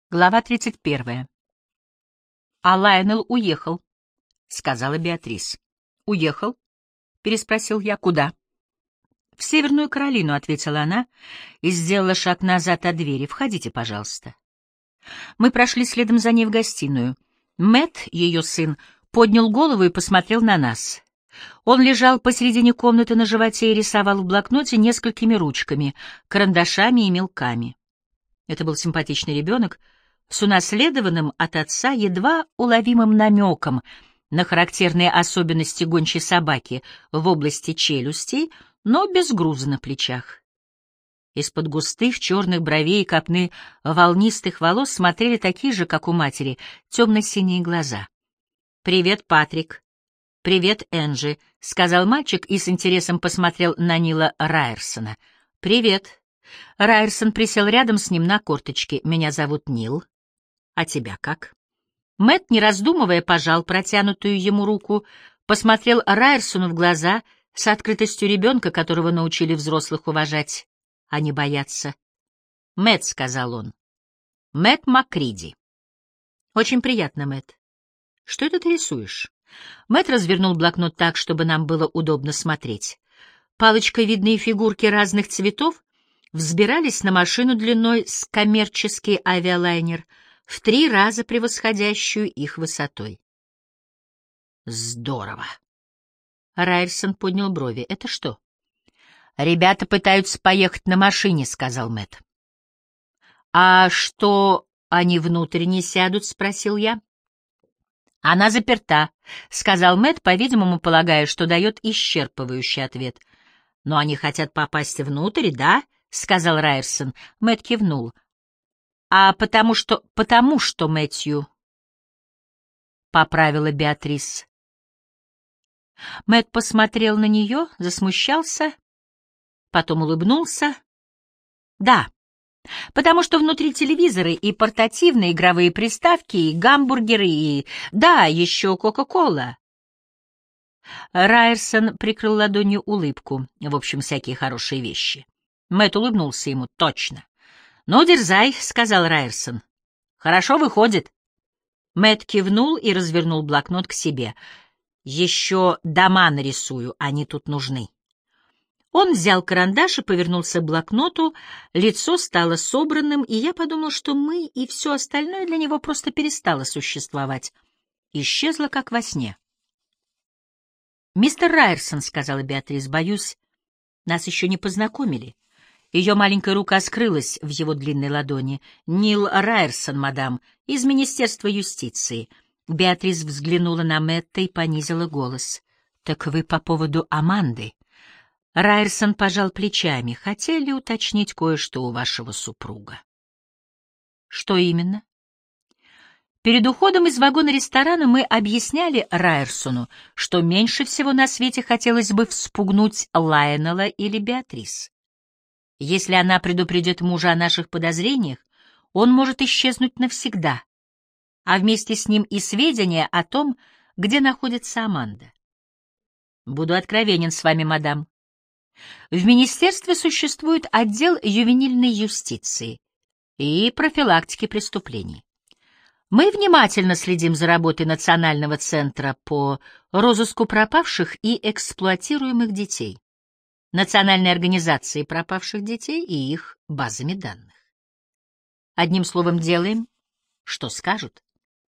Глава 31. «А Лайонел уехал», — сказала Беатрис. «Уехал?» — переспросил я. «Куда?» «В Северную Каролину», — ответила она и сделала шаг назад от двери. «Входите, пожалуйста». Мы прошли следом за ней в гостиную. Мэтт, ее сын, поднял голову и посмотрел на нас. Он лежал посередине комнаты на животе и рисовал в блокноте несколькими ручками, карандашами и мелками. Это был симпатичный ребенок, с унаследованным от отца едва уловимым намеком на характерные особенности гончей собаки в области челюстей, но без груза на плечах. Из-под густых черных бровей и копны волнистых волос смотрели такие же, как у матери, темно-синие глаза. «Привет, Патрик». «Привет, Энджи», — сказал мальчик и с интересом посмотрел на Нила Райерсона. «Привет». Райерсон присел рядом с ним на корточки. «Меня зовут Нил. А тебя как?» Мэтт, не раздумывая, пожал протянутую ему руку, посмотрел Райерсону в глаза с открытостью ребенка, которого научили взрослых уважать, а не бояться. «Мэтт», — сказал он. «Мэтт Макриди». «Очень приятно, Мэтт. Что это ты рисуешь?» Мэтт развернул блокнот так, чтобы нам было удобно смотреть. Палочкой видные фигурки разных цветов взбирались на машину длиной с коммерческий авиалайнер, в 3 раза превосходящую их высотой. «Здорово!» Райерсон поднял брови. «Это что?» «Ребята пытаются поехать на машине», — сказал Мэтт. «А что, они внутрь не сядут?» — спросил я. «Она заперта», — сказал Мэтт, по-видимому, полагая, что дает исчерпывающий ответ. «Но они хотят попасть внутрь, да?» — сказал Райерсон. Мэтт кивнул. «А потому что Мэтью», — поправила Беатрис. Мэтт посмотрел на нее, засмущался, потом улыбнулся. «Да, потому что внутри телевизоры и портативные игровые приставки, и гамбургеры, и... Да, еще Кока-Кола». Райерсон прикрыл ладонью улыбку. В общем, всякие хорошие вещи. Мэтт улыбнулся ему. «Точно». «Ну, дерзай», — сказал Райерсон. «Хорошо выходит». Мэтт кивнул и развернул блокнот к себе. «Еще дома нарисую, они тут нужны». Он взял карандаш и повернулся к блокноту, лицо стало собранным, и я подумал, что мы и все остальное для него просто перестало существовать. Исчезло, как во сне. «Мистер Райерсон», — сказала Беатрис, — «боюсь, нас еще не познакомили». Ее маленькая рука скрылась в его длинной ладони. «Нил Райерсон, мадам, из Министерства юстиции». Беатрис взглянула на Мэтта и понизила голос. «Так вы по поводу Аманды?» Райерсон пожал плечами. «Хотели уточнить кое-что у вашего супруга». «Что именно?» Перед уходом из вагона ресторана мы объясняли Райерсону, что меньше всего на свете хотелось бы вспугнуть Лайонела или Беатрис. Если она предупредит мужа о наших подозрениях, он может исчезнуть навсегда, а вместе с ним и сведения о том, где находится Аманда. Буду откровенен с вами, мадам. В министерстве существует отдел ювенильной юстиции и профилактики преступлений. Мы внимательно следим за работой Национального центра по розыску пропавших и эксплуатируемых детей, Национальной организации пропавших детей и их базами данных. Одним словом, делаем, что скажут.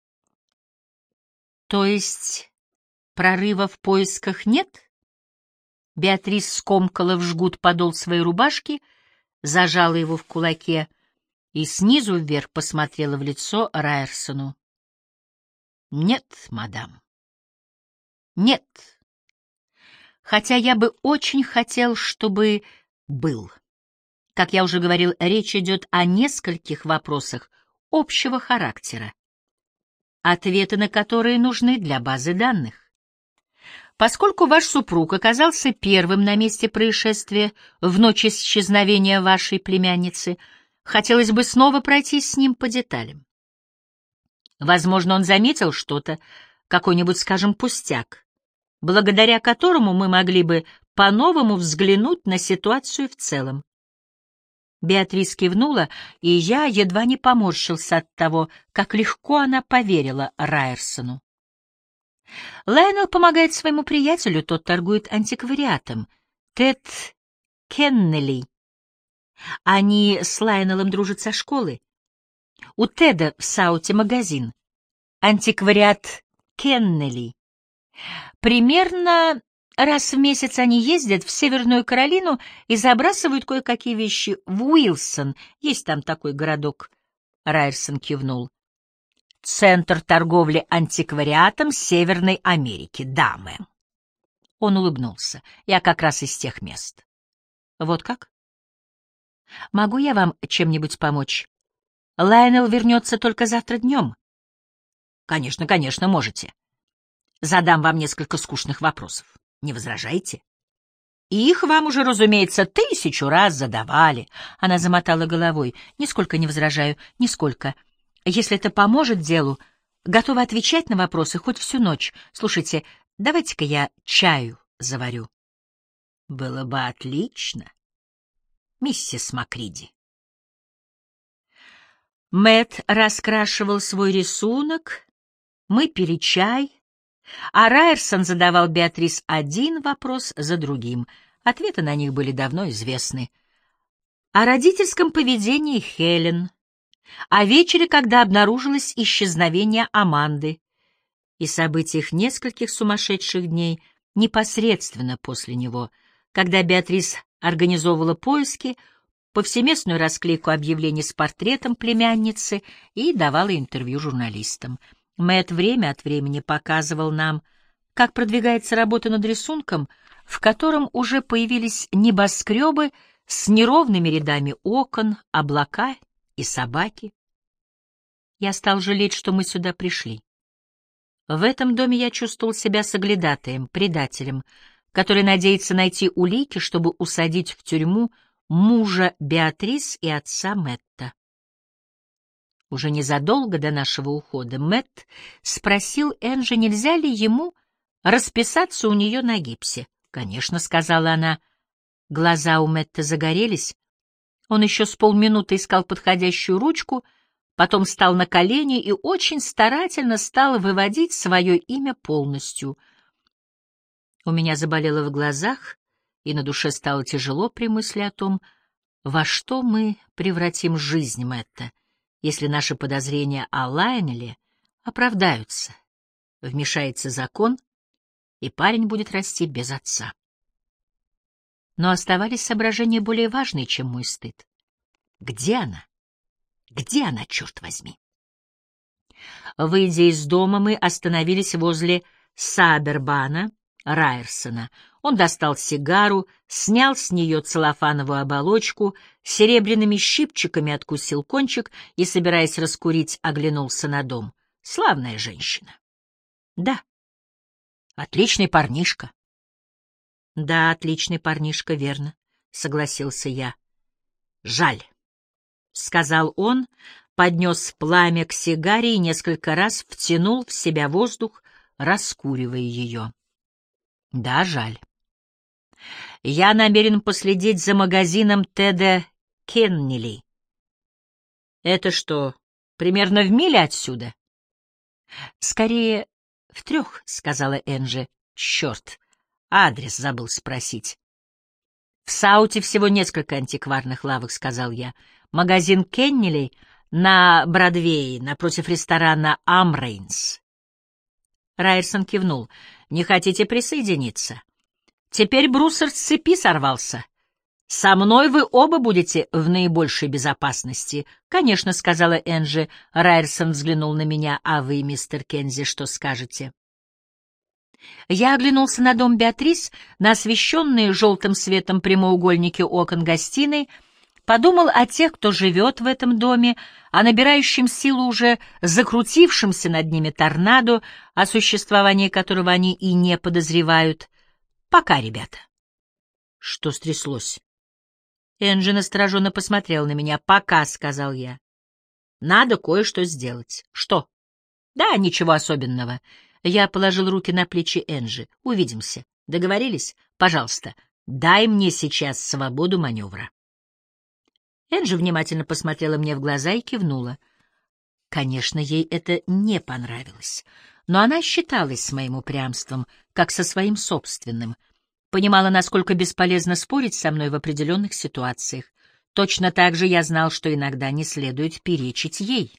То есть прорыва в поисках нет? Беатрис скомкала в жгут подол своей рубашки, зажала его в кулаке и снизу вверх посмотрела в лицо Райерсону. «Нет, мадам, нет. Хотя я бы очень хотел, чтобы был. Как я уже говорил, речь идет о нескольких вопросах общего характера, ответы на которые нужны для базы данных. Поскольку ваш супруг оказался первым на месте происшествия в ночь исчезновения вашей племянницы, хотелось бы снова пройтись с ним по деталям. Возможно, он заметил что-то, какой-нибудь, скажем, пустяк, благодаря которому мы могли бы по-новому взглянуть на ситуацию в целом. Беатрис кивнула, и я едва не поморщился от того, как легко она поверила Райерсону. Лайонелл помогает своему приятелю, тот торгует антиквариатом. Тед Кеннелли. Они с Лайонеллом дружат со школы. У Теда в Сауте магазин. Антиквариат Кеннелли. Примерно раз в месяц они ездят в Северную Каролину и забрасывают кое-какие вещи в Уилсон. Есть там такой городок. Райерсон кивнул. Центр торговли антиквариатом Северной Америки. Да, мэм. Он улыбнулся. Я как раз из тех мест. Вот как? Могу я вам чем-нибудь помочь? Лайонелл вернется только завтра днем. Конечно, конечно, можете. Задам вам несколько скучных вопросов. Не возражаете? И их вам уже, разумеется, 1000 раз задавали. Она замотала головой. Нисколько не возражаю, нисколько. Если это поможет делу, готова отвечать на вопросы хоть всю ночь. Слушайте, давайте-ка я чаю заварю. Было бы отлично, миссис Макриди. Мэтт раскрашивал свой рисунок, мы пили чай, а Райерсон задавал Беатрис один вопрос за другим. Ответы на них были давно известны. О родительском поведении Хелен, о вечере, когда обнаружилось исчезновение Аманды, и событиях нескольких сумасшедших дней непосредственно после него, когда Беатрис организовывала поиски, повсеместную расклейку объявлений с портретом племянницы и давала интервью журналистам. Мэтт время от времени показывал нам, как продвигается работа над рисунком, в котором уже появились небоскребы с неровными рядами окон, облака и собаки. Я стал жалеть, что мы сюда пришли. В этом доме я чувствовал себя соглядатаем, предателем, который надеется найти улики, чтобы усадить в тюрьму мужа Беатрис и отца Мэтта. Уже незадолго до нашего ухода Мэтт спросил Энджи, нельзя ли ему расписаться у нее на гипсе. «Конечно», — сказала она. Глаза у Мэтта загорелись. Он еще с полминуты искал подходящую ручку, потом встал на колени и очень старательно стал выводить свое имя полностью. У меня заболело в глазах, и на душе стало тяжело при мысли о том, во что мы превратим жизнь Мэтта, если наши подозрения о Лайонелле оправдаются. Вмешается закон, и парень будет расти без отца. Но оставались соображения более важные, чем мой стыд. Где она? Где она, черт возьми? Выйдя из дома, мы остановились возле Сабербана Райерсона. Он достал сигару, снял с нее целлофановую оболочку, серебряными щипчиками откусил кончик и, собираясь раскурить, оглянулся на дом. Славная женщина. Да. Отличный парнишка. Да, отличный парнишка, верно, согласился я. Жаль, сказал он, поднес пламя к сигаре и несколько раз втянул в себя воздух, раскуривая ее. Да, жаль. Я намерен последить за магазином Теда Кеннелли. Это что, примерно в миле отсюда? Скорее, в 3, сказала Энджи. Черт, адрес забыл спросить. В Сауте всего несколько антикварных лавок, сказал я. Магазин Кеннелли на Бродвее, напротив ресторана Амрейнс. Райерсон кивнул. Не хотите присоединиться? Теперь Бруссер с цепи сорвался. Со мной вы оба будете в наибольшей безопасности. Конечно, сказала Энджи. Райерсон взглянул на меня. А вы, мистер Кензи, что скажете? Я оглянулся на дом Беатрис, на освещенные желтым светом прямоугольники окон гостиной, подумал о тех, кто живет в этом доме, о набирающем силу уже закрутившемся над ними торнадо, о существовании которого они и не подозревают. Пока, ребята. Что стряслось? Энджи настороженно посмотрел на меня. Пока, сказал я. Надо кое-что сделать. Что? Да, ничего особенного. Я положил руки на плечи Энджи. Увидимся. Договорились? Пожалуйста, дай мне сейчас свободу маневра. Энджи внимательно посмотрела мне в глаза и кивнула. Конечно, ей это не понравилось, но она считалась с моим упрямством, как со своим собственным, понимала, насколько бесполезно спорить со мной в определенных ситуациях. Точно так же я знал, что иногда не следует перечить ей.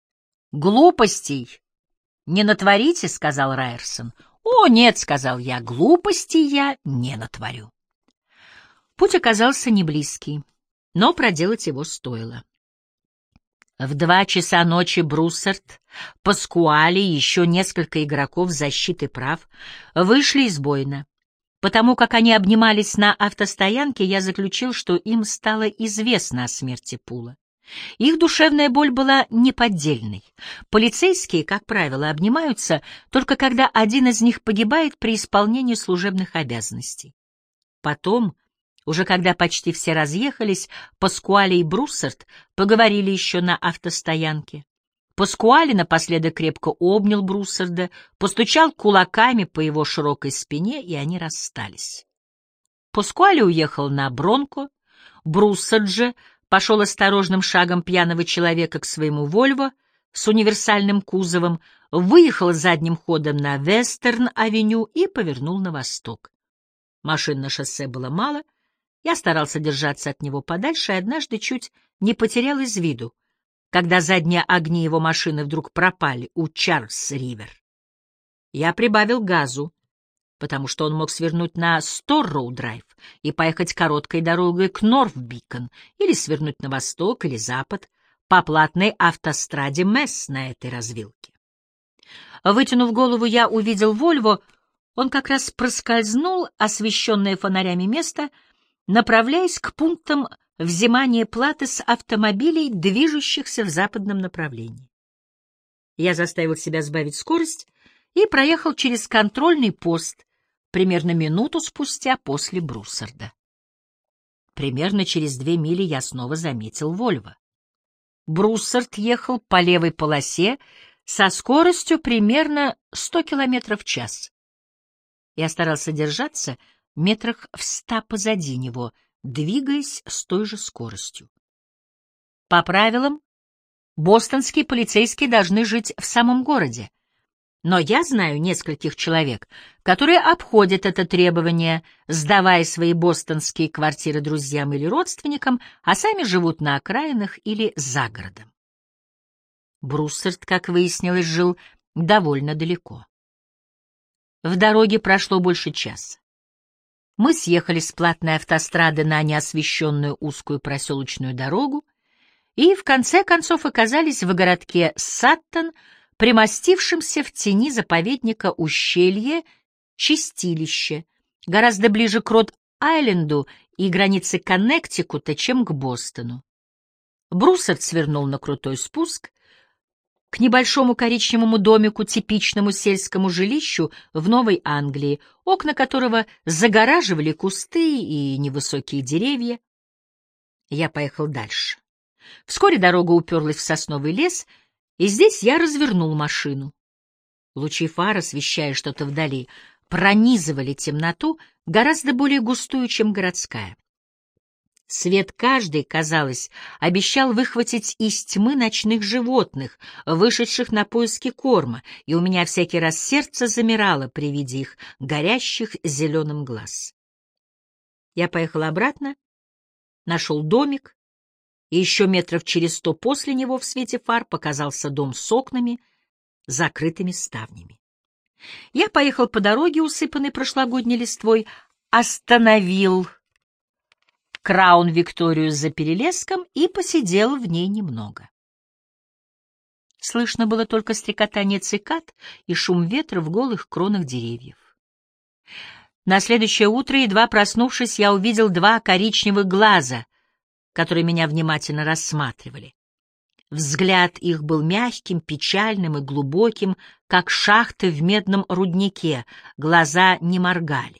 «Глупостей не натворите», — сказал Райерсон. «О, нет», — сказал я, — «глупостей я не натворю». Путь оказался неблизкий, но проделать его стоило. В 2 часа ночи Бруссард, Паскуали и еще несколько игроков защиты прав вышли из Бойна. Потому как они обнимались на автостоянке, я заключил, что им стало известно о смерти Пула. Их душевная боль была неподдельной. Полицейские, как правило, обнимаются только когда один из них погибает при исполнении служебных обязанностей. Потом, уже когда почти все разъехались, Паскуали и Бруссард поговорили еще на автостоянке. Паскуали напоследок крепко обнял Бруссарда, постучал кулаками по его широкой спине, и они расстались. Паскуали уехал на Бронко, Бруссард же пошел осторожным шагом пьяного человека к своему «Вольво» с универсальным кузовом, выехал задним ходом на Вестерн-авеню и повернул на восток. Машин на шоссе было мало, я старался держаться от него подальше и однажды чуть не потерял из виду, когда задние огни его машины вдруг пропали у Чарльз-Ривер. Я прибавил газу, потому что он мог свернуть на Сторроу-драйв и поехать короткой дорогой к Норф-Бикон или свернуть на восток или запад по платной автостраде Месс на этой развилке. Вытянув голову, я увидел Вольво, он как раз проскользнул освещенное фонарями место, направляясь к пунктам взимания платы с автомобилей, движущихся в западном направлении. Я заставил себя сбавить скорость и проехал через контрольный пост примерно минуту спустя после Бруссарда. Примерно через 2 мили я снова заметил Вольво. Бруссард ехал по левой полосе со скоростью примерно 100 км в час. Я старался держаться метрах в 100 позади него, двигаясь с той же скоростью. По правилам, бостонские полицейские должны жить в самом городе, но я знаю нескольких человек, которые обходят это требование, сдавая свои бостонские квартиры друзьям или родственникам, а сами живут на окраинах или за городом. Бруссард, как выяснилось, жил довольно далеко. В дороге прошло больше часа. Мы съехали с платной автострады на неосвещенную узкую проселочную дорогу и, в конце концов, оказались в городке Саттон, примостившемся в тени заповедника ущелье Чистилище, гораздо ближе к Род-Айленду и границе Коннектикута, чем к Бостону. Бруссард свернул на крутой спуск к небольшому коричневому домику, типичному сельскому жилищу в Новой Англии, окна которого загораживали кусты и невысокие деревья. Я поехал дальше. Вскоре дорога уперлась в сосновый лес, и здесь я развернул машину. Лучи фар, освещая что-то вдали, пронизывали темноту, гораздо более густую, чем городская. Свет каждый, казалось, обещал выхватить из тьмы ночных животных, вышедших на поиски корма, и у меня всякий раз сердце замирало при виде их горящих зеленым глаз. Я поехал обратно, нашел домик, и еще метров через 100 после него в свете фар показался дом с окнами, закрытыми ставнями. Я поехал по дороге, усыпанной прошлогодней листвой, остановил Краун-Викторию за перелеском и посидел в ней немного. Слышно было только стрекотание цикад и шум ветра в голых кронах деревьев. На следующее утро, едва проснувшись, я увидел 2 коричневых глаза, которые меня внимательно рассматривали. Взгляд их был мягким, печальным и глубоким, как шахты в медном руднике, глаза не моргали.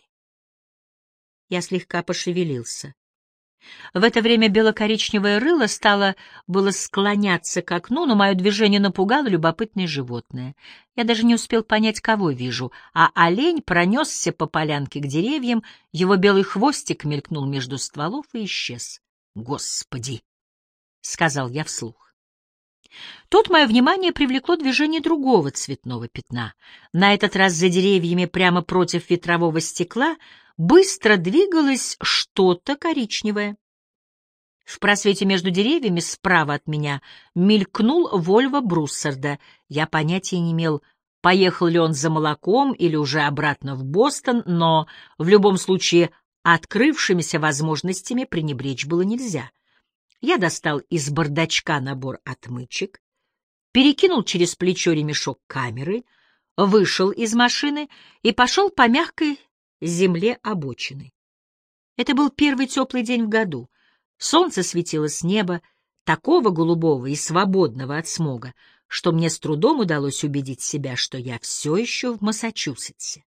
Я слегка пошевелился. В это время бело-коричневое рыло стало было склоняться к окну, но мое движение напугало любопытное животное. Я даже не успел понять, кого вижу, а олень пронесся по полянке к деревьям, его белый хвостик мелькнул между стволов и исчез. Господи! — сказал я вслух. Тут мое внимание привлекло движение другого цветного пятна. На этот раз за деревьями прямо против ветрового стекла быстро двигалось что-то коричневое. В просвете между деревьями справа от меня мелькнул Вольво Бруссарда. Я понятия не имел, поехал ли он за молоком или уже обратно в Бостон, но в любом случае открывшимися возможностями пренебречь было нельзя. Я достал из бардачка набор отмычек, перекинул через плечо ремешок камеры, вышел из машины и пошел по мягкой земле обочины. Это был первый теплый день в году. Солнце светило с неба, такого голубого и свободного от смога, что мне с трудом удалось убедить себя, что я все еще в Массачусетсе.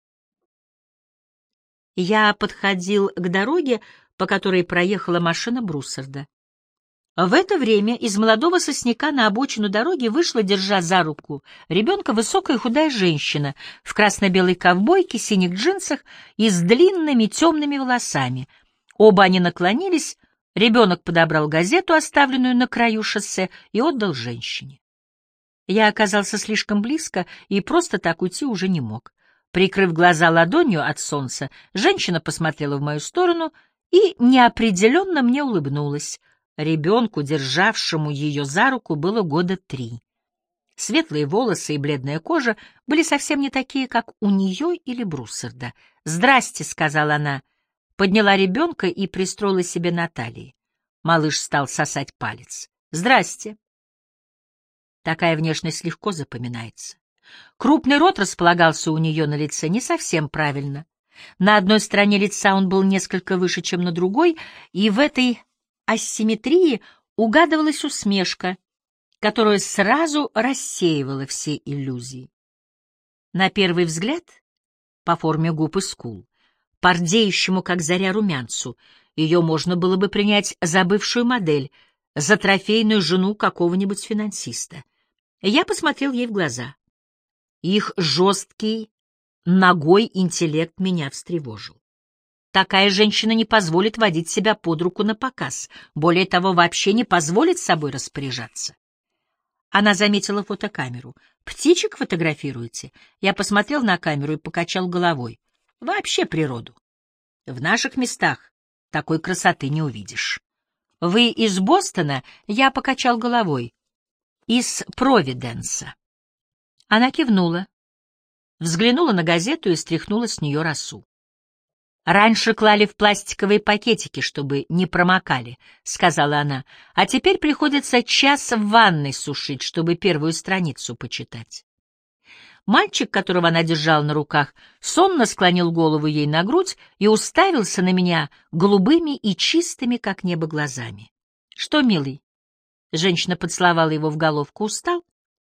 Я подходил к дороге, по которой проехала машина Бруссарда. В это время из молодого сосняка на обочину дороги вышла, держа за руку ребенка, высокая худая женщина в красно-белой ковбойке, синих джинсах и с длинными темными волосами. Оба они наклонились, ребенок подобрал газету, оставленную на краю шоссе, и отдал женщине. Я оказался слишком близко и просто так уйти уже не мог. Прикрыв глаза ладонью от солнца, женщина посмотрела в мою сторону и неопределенно мне улыбнулась. Ребенку, державшему ее за руку, было 3 года. Светлые волосы и бледная кожа были совсем не такие, как у нее или Бруссарда. «Здрасте», — сказала она, подняла ребенка и пристроила себе на талии. Малыш стал сосать палец. «Здрасте». Такая внешность легко запоминается. Крупный рот располагался у нее на лице не совсем правильно. На одной стороне лица он был несколько выше, чем на другой, и в этой асимметрии угадывалась усмешка, которая сразу рассеивала все иллюзии. На первый взгляд, по форме губ и скул, по рдеющему, как заря, румянцу, ее можно было бы принять за бывшую модель, за трофейную жену какого-нибудь финансиста. Я посмотрел ей в глаза. Их жесткий, нагой интеллект меня встревожил. Такая женщина не позволит водить себя под руку напоказ, более того, вообще не позволит собой распоряжаться. Она заметила фотокамеру. «Птичек фотографируете?» Я посмотрел на камеру и покачал головой. «Вообще природу. В наших местах такой красоты не увидишь». «Вы из Бостона?» Я покачал головой. «Из Провиденса». Она кивнула, взглянула на газету и стряхнула с нее росу. «Раньше клали в пластиковые пакетики, чтобы не промокали», — сказала она, «а теперь приходится час в ванной сушить, чтобы первую страницу почитать». Мальчик, которого она держала на руках, сонно склонил голову ей на грудь и уставился на меня голубыми и чистыми, как небо, глазами. «Что, милый?» Женщина поцеловала его в головку. «Устал?»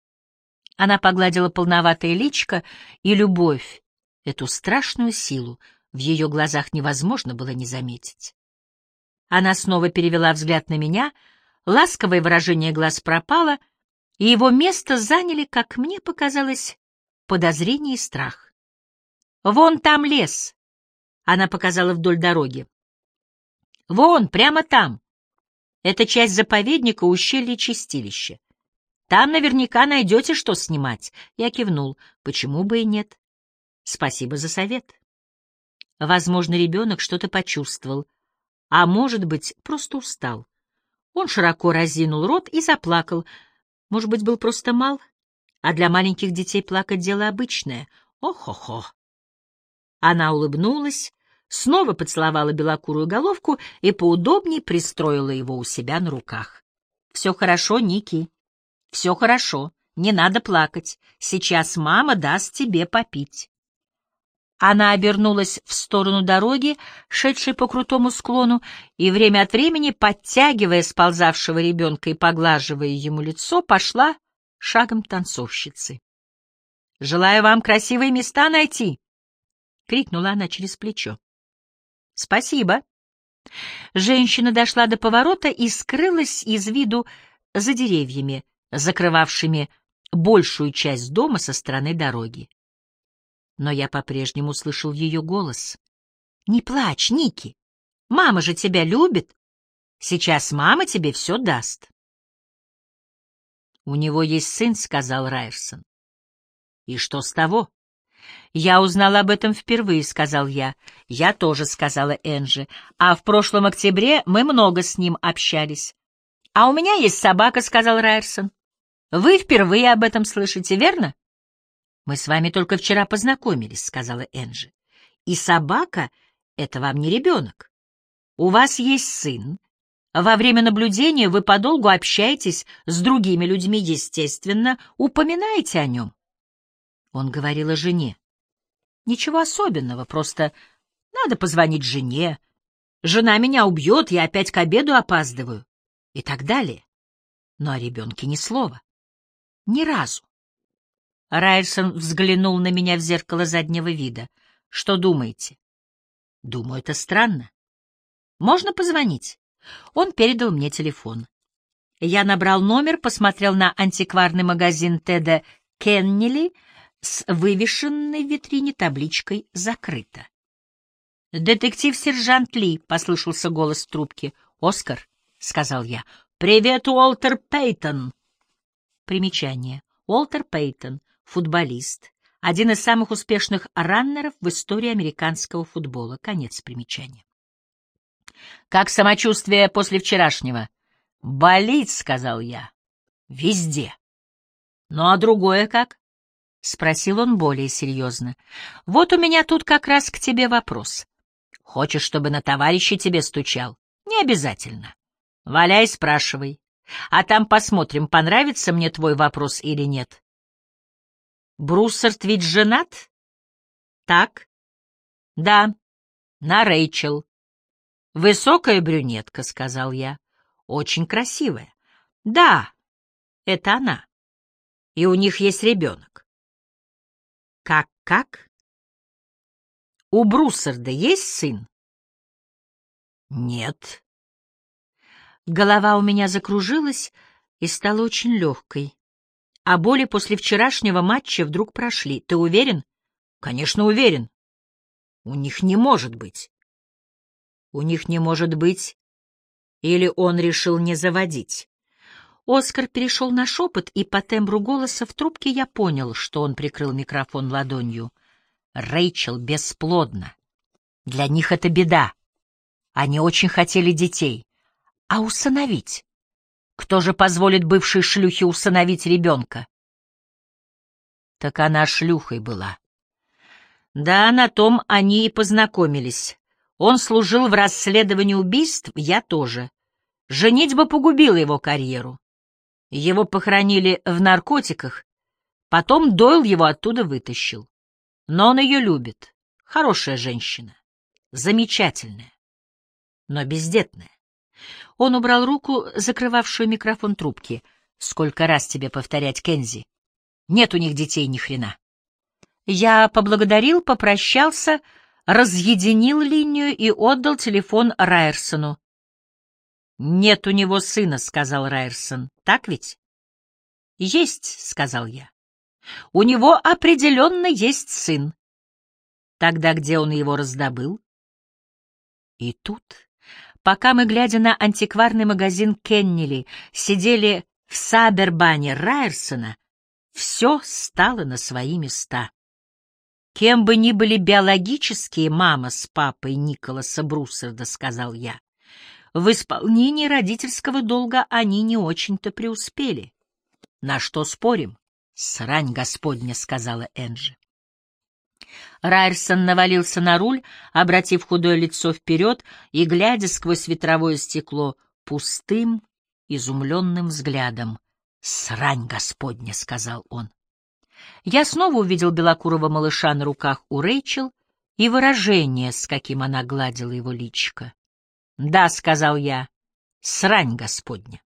Она погладила полноватое личико, и любовь, эту страшную силу, в ее глазах невозможно было не заметить. Она снова перевела взгляд на меня, ласковое выражение глаз пропало, и его место заняли, как мне показалось, подозрение и страх. «Вон там лес», — она показала вдоль дороги. «Вон, прямо там. Это часть заповедника ущелья Чистилища. Там наверняка найдете, что снимать». Я кивнул. «Почему бы и нет? Спасибо за совет». Возможно, ребенок что-то почувствовал, а может быть, просто устал. Он широко разинул рот и заплакал. Может быть, был просто мал, а для маленьких детей плакать дело обычное. О-хо-хо. Она улыбнулась, снова поцеловала белокурую головку и поудобнее пристроила его у себя на руках. «Все хорошо, Ники, все хорошо, не надо плакать. Сейчас мама даст тебе попить». Она обернулась в сторону дороги, шедшей по крутому склону, и время от времени, подтягивая сползавшего ребенка и поглаживая ему лицо, пошла шагом танцовщицы. «Желаю вам красивые места найти!» — крикнула она через плечо. «Спасибо!» Женщина дошла до поворота и скрылась из виду за деревьями, закрывавшими большую часть дома со стороны дороги. Но я по-прежнему слышал ее голос. «Не плачь, Ники! Мама же тебя любит! Сейчас мама тебе все даст!» «У него есть сын», — сказал Райерсон. «И что с того?» «Я узнала об этом впервые», — сказал я. «Я тоже», — сказала Энджи. «А в прошлом октябре мы много с ним общались». «А у меня есть собака», — сказал Райерсон. «Вы впервые об этом слышите, верно?» «Мы с вами только вчера познакомились», — сказала Энджи. «И собака — это вам не ребенок. У вас есть сын. Во время наблюдения вы подолгу общаетесь с другими людьми, естественно, упоминаете о нем». Он говорил о жене. «Ничего особенного, просто надо позвонить жене. Жена меня убьет, я опять к обеду опаздываю». И так далее. Но о ребенке ни слова. Ни разу. Райерсон взглянул на меня в зеркало заднего вида. «Что думаете?» «Думаю, это странно. Можно позвонить?» Он передал мне телефон. Я набрал номер, посмотрел на антикварный магазин Теда Кеннели с вывешенной в витрине табличкой «Закрыто». «Детектив-сержант Ли», — послышался голос в трубке. «Оскар», — сказал я. «Привет, Уолтер Пейтон». Примечание. Уолтер Пейтон, футболист, один из самых успешных раннеров в истории американского футбола. Конец примечания. «Как самочувствие после вчерашнего?» «Болит», — сказал я. «Везде». «Ну а другое как?» — спросил он более серьезно. «Вот у меня тут как раз к тебе вопрос. Хочешь, чтобы на товарища тебе стучал? Не обязательно. Валяй, спрашивай. А там посмотрим, понравится мне твой вопрос или нет». «Бруссард ведь женат?» «Так?» «Да, на Рэйчел». «Высокая брюнетка», — сказал я. «Очень красивая». «Да, это она. И у них есть ребенок». «Как? У Бруссарда есть сын?» «Нет». Голова у меня закружилась и стала очень легкой. А боли после вчерашнего матча вдруг прошли. «Ты уверен?» «Конечно, уверен. У них не может быть». «У них не может быть». Или он решил не заводить? Оскар перешел на шепот, и по тембру голоса в трубке я понял, что он прикрыл микрофон ладонью. «Рэйчел бесплодна. Для них это беда. Они очень хотели детей. А усыновить? Кто же позволит бывшей шлюхе усыновить ребенка?» Так она шлюхой была. Да, на том они и познакомились. Он служил в расследовании убийств, я тоже. Женитьба погубила его карьеру. Его похоронили в наркотиках, потом Дойл его оттуда вытащил. Но он ее любит. Хорошая женщина. Замечательная. Но бездетная. Он убрал руку, закрывавшую микрофон трубки. «Сколько раз тебе повторять, Кензи? Нет у них детей ни хрена». Я поблагодарил, попрощался, разъединил линию и отдал телефон Райерсону. «Нет у него сына», — сказал Райерсон. «Так ведь?» «Есть», — сказал я. «У него определенно есть сын». «Тогда где он его раздобыл?» И тут, пока мы, глядя на антикварный магазин Кеннели, сидели в Сабербане Райерсона, все стало на свои места. «Кем бы ни были биологические мама с папой Николаса Бруссарда», — сказал я, в исполнении родительского долга они не очень-то преуспели. «На что спорим?» «Срань Господня», — сказала Энджи. Райерсон навалился на руль, обратив худое лицо вперед и глядя сквозь ветровое стекло пустым, изумленным взглядом. «Срань Господня», — сказал он. Я снова увидел белокурого малыша на руках у Рэйчел и выражение, с каким она гладила его личико. «Да», — сказал я, — «срань Господня».